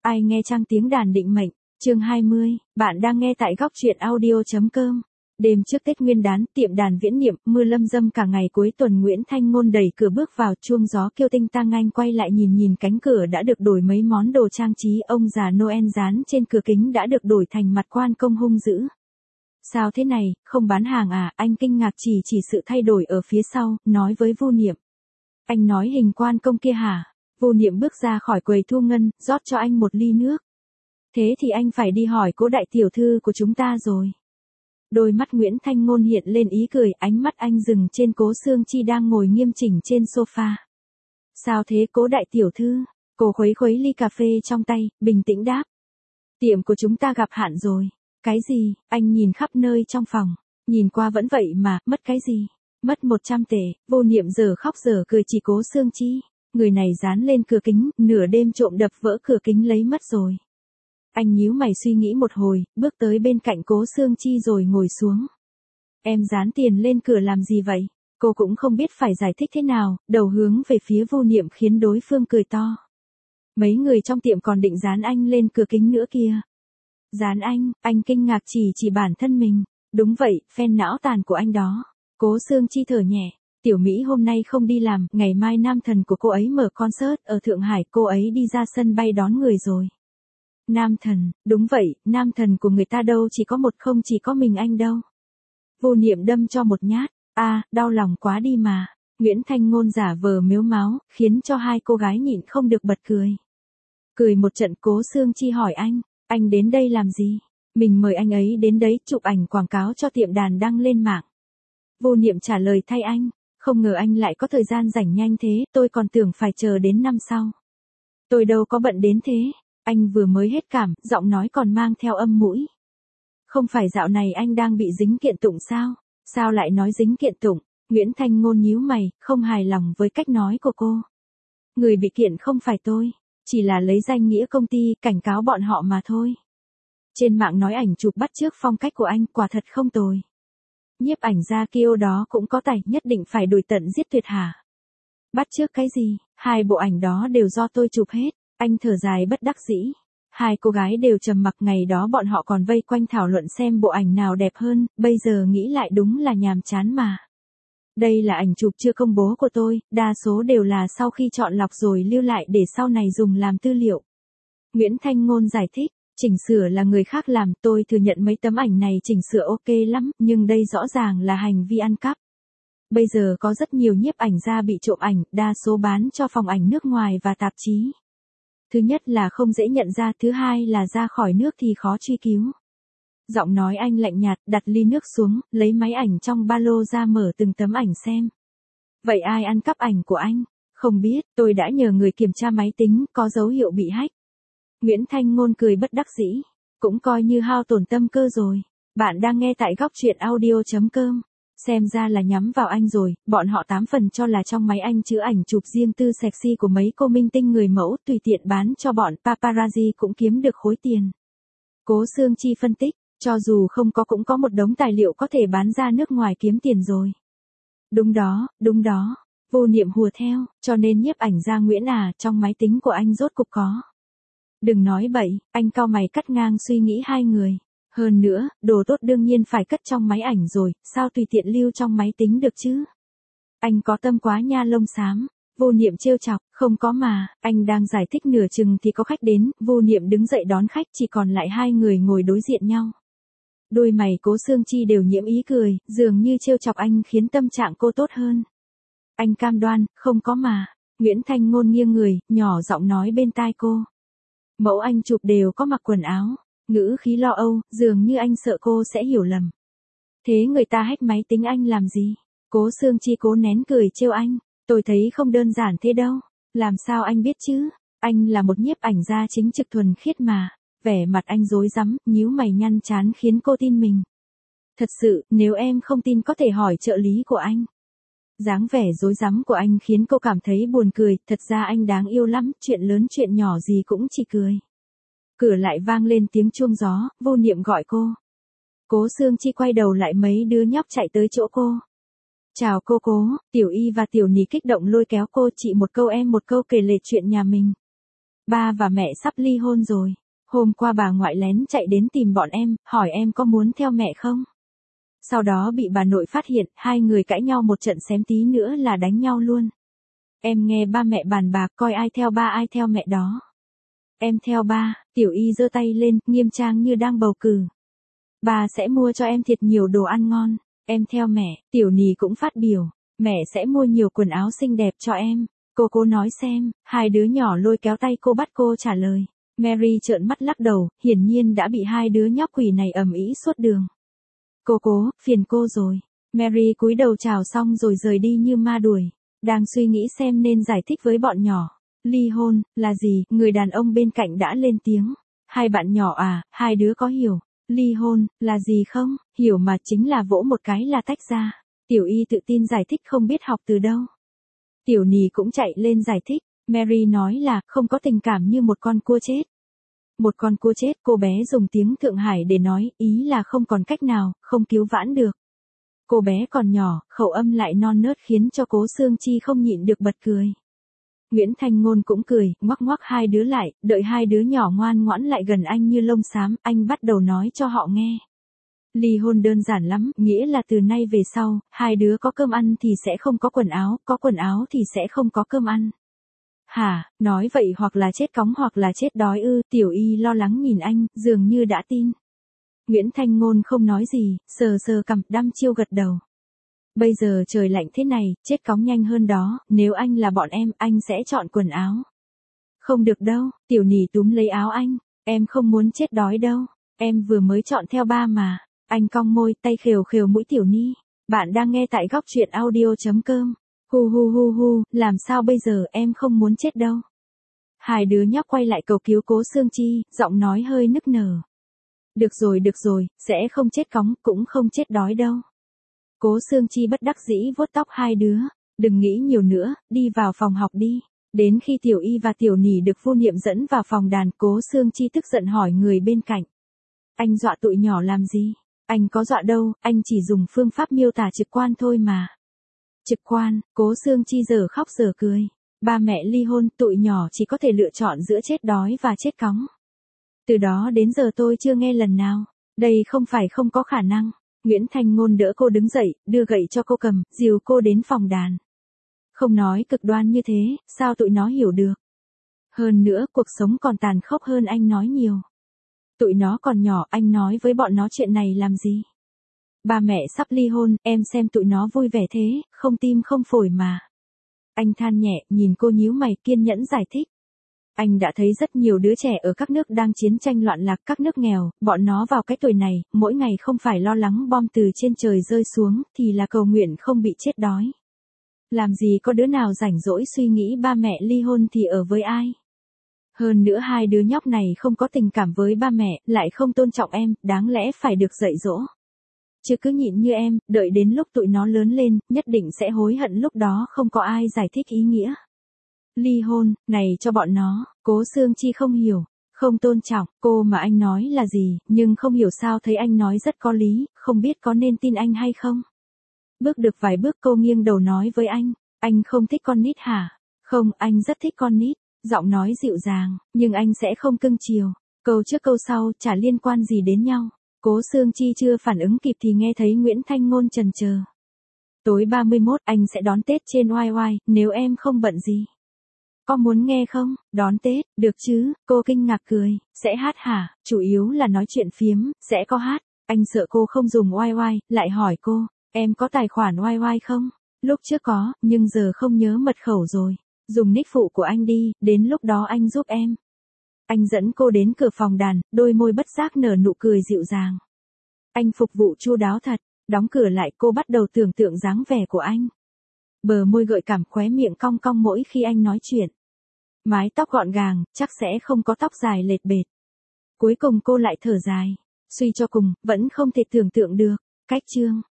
Ai nghe trang tiếng đàn định mệnh, chương 20, bạn đang nghe tại góc truyện audio.com. Đêm trước Tết Nguyên đán, tiệm đàn Viễn Niệm, mưa lâm dâm cả ngày cuối tuần. Nguyễn Thanh Ngôn đẩy cửa bước vào, chuông gió kêu tinh tang. Anh quay lại nhìn cánh cửa đã được đổi mấy món đồ trang trí, ông già Noel dán trên cửa kính đã được đổi thành mặt quan công hung dữ. Sao thế này, không bán hàng à? Anh kinh ngạc chỉ sự thay đổi ở phía sau, nói với Vu Niệm. Anh nói hình quan công kia hả? Vu Niệm bước ra khỏi quầy thu ngân, rót cho anh một ly nước. Thế thì anh phải đi hỏi Cố đại tiểu thư của chúng ta rồi. Đôi mắt Nguyễn Thanh Ngôn hiện lên ý cười, ánh mắt anh dừng trên Cố Sương Chi đang ngồi nghiêm chỉnh trên sofa. Sao thế Cố đại tiểu thư? Cô khuấy ly cà phê trong tay, bình tĩnh đáp. Tiệm của chúng ta gặp hạn rồi. Cái gì? Anh nhìn khắp nơi trong phòng. Nhìn qua vẫn vậy mà, mất cái gì? Mất 100 tệ. Vô Niệm giờ khóc giờ cười chỉ Cố Sương Chi. Người này dán lên cửa kính, nửa đêm trộm đập vỡ cửa kính lấy mất rồi. Anh nhíu mày suy nghĩ một hồi, bước tới bên cạnh Cố Sương Chi rồi ngồi xuống. Em dán tiền lên cửa làm gì vậy? Cô cũng không biết phải giải thích thế nào, đầu hướng về phía Vô Niệm khiến đối phương cười to. Mấy người trong tiệm còn định dán anh lên cửa kính nữa kia. Dán anh kinh ngạc chỉ bản thân mình. Đúng vậy, phen não tàn của anh đó. Cố Sương Chi thở nhẹ. Tiểu Mỹ hôm nay không đi làm, ngày mai nam thần của cô ấy mở concert ở Thượng Hải, cô ấy đi ra sân bay đón người rồi. Nam thần, đúng vậy, nam thần của người ta đâu chỉ có một, không chỉ có mình anh đâu. Vô Niệm đâm cho một nhát, đau lòng quá đi mà. Nguyễn Thanh Ngôn giả vờ mếu máo, khiến cho hai cô gái nhịn không được bật cười. Cười một trận. Cố Sương Chi hỏi anh đến đây làm gì? Mình mời anh ấy đến đấy chụp ảnh quảng cáo cho tiệm đàn đăng lên mạng. Vô Niệm trả lời thay anh. Không ngờ anh lại có thời gian rảnh nhanh thế, tôi còn tưởng phải chờ đến năm sau. Tôi đâu có bận đến thế. Anh vừa mới hết cảm, giọng nói còn mang theo âm mũi. Không phải dạo này anh đang bị dính kiện tụng sao? Sao lại nói dính kiện tụng? Nguyễn Thanh Ngôn nhíu mày, không hài lòng với cách nói của cô. Người bị kiện không phải tôi, chỉ là lấy danh nghĩa công ty cảnh cáo bọn họ mà thôi. Trên mạng nói ảnh chụp bắt chước phong cách của anh quả thật không tồi. Nhiếp ảnh gia Kiêu đó cũng có tài, nhất định phải đuổi tận giết tuyệt hả? Bắt chước cái gì? Hai bộ ảnh đó đều do tôi chụp hết. Anh thở dài bất đắc dĩ. Hai cô gái đều trầm mặc, ngày đó bọn họ còn vây quanh thảo luận xem bộ ảnh nào đẹp hơn, bây giờ nghĩ lại đúng là nhàm chán mà. Đây là ảnh chụp chưa công bố của tôi, đa số đều là sau khi chọn lọc rồi lưu lại để sau này dùng làm tư liệu. Nguyễn Thanh Ngôn giải thích, chỉnh sửa là người khác làm, tôi thừa nhận mấy tấm ảnh này chỉnh sửa ok lắm, nhưng đây rõ ràng là hành vi ăn cắp. Bây giờ có rất nhiều nhiếp ảnh gia bị trộm ảnh, đa số bán cho phòng ảnh nước ngoài và tạp chí. Thứ nhất là không dễ nhận ra, thứ hai là ra khỏi nước thì khó truy cứu. Giọng nói anh lạnh nhạt, đặt ly nước xuống, lấy máy ảnh trong ba lô ra mở từng tấm ảnh xem. Vậy ai ăn cắp ảnh của anh? Không biết, tôi đã nhờ người kiểm tra máy tính, có dấu hiệu bị hack. Nguyễn Thanh Ngôn cười bất đắc dĩ. Cũng coi như hao tổn tâm cơ rồi. Bạn đang nghe tại góc truyện audio.com. Xem ra là nhắm vào anh rồi, bọn họ 8 phần cho là trong máy anh chứa ảnh chụp riêng tư sexy của mấy cô minh tinh người mẫu, tùy tiện bán cho bọn paparazzi cũng kiếm được khối tiền. Cố Sương Chi phân tích, cho dù không có cũng có một đống tài liệu có thể bán ra nước ngoài kiếm tiền rồi. Đúng đó. Vô Niệm hùa theo, cho nên nhiếp ảnh gia Nguyễn trong máy tính của anh rốt cục có. Đừng nói bậy, anh cau mày cắt ngang suy nghĩ hai người. Hơn nữa, đồ tốt đương nhiên phải cất trong máy ảnh rồi, sao tùy tiện lưu trong máy tính được chứ? Anh có tâm quá nha lông xám. Vô Niệm trêu chọc, không có mà, anh đang giải thích nửa chừng thì có khách đến, Vô Niệm đứng dậy đón khách, chỉ còn lại hai người ngồi đối diện nhau. Đôi mày Cố Sương Chi đều nhiễm ý cười, dường như trêu chọc anh khiến tâm trạng cô tốt hơn. Anh cam đoan, không có mà. Nguyễn Thanh Ngôn nghiêng người, nhỏ giọng nói bên tai cô. Mẫu anh chụp đều có mặc quần áo. Ngữ khí lo âu, dường như anh sợ cô sẽ hiểu lầm. Thế người ta hack máy tính anh làm gì? Cố Sương Chi cố nén cười trêu anh. Tôi thấy không đơn giản thế đâu. Làm sao anh biết chứ? Anh là một nhiếp ảnh gia chính trực thuần khiết mà. Vẻ mặt anh rối rắm, nhíu mày nhăn chán khiến cô tin mình. Thật sự, nếu em không tin có thể hỏi trợ lý của anh. Dáng vẻ rối rắm của anh khiến cô cảm thấy buồn cười, thật ra anh đáng yêu lắm, chuyện lớn chuyện nhỏ gì cũng chỉ cười. Cửa lại vang lên tiếng chuông gió, Vô Niệm gọi cô. Cố Sương Chi quay đầu lại, mấy đứa nhóc chạy tới chỗ cô. Chào cô Cố, Tiểu Y và Tiểu Ní kích động lôi kéo cô, chị một câu em một câu kể lể chuyện nhà mình. Ba và mẹ sắp ly hôn rồi. Hôm qua bà ngoại lén chạy đến tìm bọn em, hỏi em có muốn theo mẹ không? Sau đó bị bà nội phát hiện, hai người cãi nhau một trận xém tí nữa là đánh nhau luôn. Em nghe ba mẹ bàn bạc coi ai theo ba ai theo mẹ đó. Em theo ba, Tiểu Y giơ tay lên, nghiêm trang như đang bầu cử. Ba sẽ mua cho em thiệt nhiều đồ ăn ngon. Em theo mẹ, Tiểu Nì cũng phát biểu. Mẹ sẽ mua nhiều quần áo xinh đẹp cho em. Cô nói xem, hai đứa nhỏ lôi kéo tay cô bắt cô trả lời. Mary trợn mắt lắc đầu, hiển nhiên đã bị hai đứa nhóc quỷ này ầm ĩ suốt đường. Cô, phiền cô rồi. Mary cúi đầu chào xong rồi rời đi như ma đuổi. Đang suy nghĩ xem nên giải thích với bọn nhỏ. Ly hôn, là gì? Người đàn ông bên cạnh đã lên tiếng. Hai bạn nhỏ à, hai đứa có hiểu. Ly hôn, là gì không? Hiểu mà, chính là vỗ một cái là tách ra. Tiểu Y tự tin giải thích không biết học từ đâu. Tiểu Nì cũng chạy lên giải thích. Mary nói là không có tình cảm như một con cua chết. Một con cua chết, cô bé dùng tiếng Thượng Hải để nói, ý là không còn cách nào, không cứu vãn được. Cô bé còn nhỏ, khẩu âm lại non nớt khiến cho Cố Xương Chi không nhịn được bật cười. Nguyễn Thanh Ngôn cũng cười, ngoắc ngoắc hai đứa lại, đợi hai đứa nhỏ ngoan ngoãn lại gần anh như lông xám, anh bắt đầu nói cho họ nghe. Ly hôn đơn giản lắm, nghĩa là từ nay về sau, hai đứa có cơm ăn thì sẽ không có quần áo thì sẽ không có cơm ăn. Hả, nói vậy hoặc là chết cóng hoặc là chết đói ư? Tiểu Y lo lắng nhìn anh, dường như đã tin. Nguyễn Thanh Ngôn không nói gì, sờ sờ cằm, đăm chiêu gật đầu. Bây giờ trời lạnh thế này, chết cóng nhanh hơn đó, nếu anh là bọn em, anh sẽ chọn quần áo. Không được đâu, Tiểu Nì túm lấy áo anh, em không muốn chết đói đâu, em vừa mới chọn theo ba mà. Anh cong môi, tay khều khều mũi Tiểu Ni. Bạn đang nghe tại góc truyện audio.com. Hu hu hu hu, làm sao bây giờ, em không muốn chết đâu. Hai đứa nhóc quay lại cầu cứu Cố Xương Chi, giọng nói hơi nức nở. Được rồi, sẽ không chết cóng, cũng không chết đói đâu. Cố Xương Chi bất đắc dĩ vuốt tóc hai đứa. Đừng nghĩ nhiều nữa, đi vào phòng học đi. Đến khi Tiểu Y và Tiểu Nì được Vu Niệm dẫn vào phòng đàn, Cố Xương Chi tức giận hỏi người bên cạnh. Anh dọa tụi nhỏ làm gì? Anh có dọa đâu, anh chỉ dùng phương pháp miêu tả trực quan thôi mà. Trực quan, Cố Xương Chi giờ khóc giờ cười. Ba mẹ ly hôn, tụi nhỏ chỉ có thể lựa chọn giữa chết đói và chết cóng. Từ đó đến giờ tôi chưa nghe lần nào. Đây không phải không có khả năng. Nguyễn Thanh Ngôn đỡ cô đứng dậy, đưa gậy cho cô cầm, dìu cô đến phòng đàn. Không nói cực đoan như thế, sao tụi nó hiểu được? Hơn nữa, cuộc sống còn tàn khốc hơn anh nói nhiều. Tụi nó còn nhỏ, anh nói với bọn nó chuyện này làm gì? Ba mẹ sắp ly hôn, em xem tụi nó vui vẻ thế, không tim không phổi mà. Anh than nhẹ, nhìn cô nhíu mày, kiên nhẫn giải thích. Anh đã thấy rất nhiều đứa trẻ ở các nước đang chiến tranh loạn lạc, các nước nghèo, bọn nó vào cái tuổi này, mỗi ngày không phải lo lắng bom từ trên trời rơi xuống, thì là cầu nguyện không bị chết đói. Làm gì có đứa nào rảnh rỗi suy nghĩ ba mẹ ly hôn thì ở với ai? Hơn nữa hai đứa nhóc này không có tình cảm với ba mẹ, lại không tôn trọng em, đáng lẽ phải được dạy dỗ. Chứ cứ nhịn như em, đợi đến lúc tụi nó lớn lên, nhất định sẽ hối hận, lúc đó không có ai giải thích ý nghĩa. Ly hôn, này cho bọn nó, Cố Xương Chi không hiểu, không tôn trọng, cô mà anh nói là gì, nhưng không hiểu sao thấy anh nói rất có lý, không biết có nên tin anh hay không. Bước được vài bước cô nghiêng đầu nói với anh không thích con nít hả? Không, anh rất thích con nít, giọng nói dịu dàng, nhưng anh sẽ không cưng chiều. Câu trước câu sau, chả liên quan gì đến nhau. Cố Xương Chi chưa phản ứng kịp thì nghe thấy Nguyễn Thanh Ngôn chần chờ. Tối 31 anh sẽ đón Tết trên YY, nếu em không bận gì. Có muốn nghe không? Đón Tết, được chứ? Cô kinh ngạc cười, sẽ hát hả? Chủ yếu là nói chuyện phiếm, sẽ có hát. Anh sợ cô không dùng YY, lại hỏi cô, em có tài khoản YY không? Lúc trước có, nhưng giờ không nhớ mật khẩu rồi. Dùng nick phụ của anh đi, đến lúc đó anh giúp em. Anh dẫn cô đến cửa phòng đàn, đôi môi bất giác nở nụ cười dịu dàng. Anh phục vụ chu đáo thật, đóng cửa lại cô bắt đầu tưởng tượng dáng vẻ của anh. Bờ môi gợi cảm, khóe miệng cong cong mỗi khi anh nói chuyện. Mái tóc gọn gàng, chắc sẽ không có tóc dài lệch bệt. Cuối cùng cô lại thở dài. Suy cho cùng, vẫn không thể tưởng tượng được. Cách chương.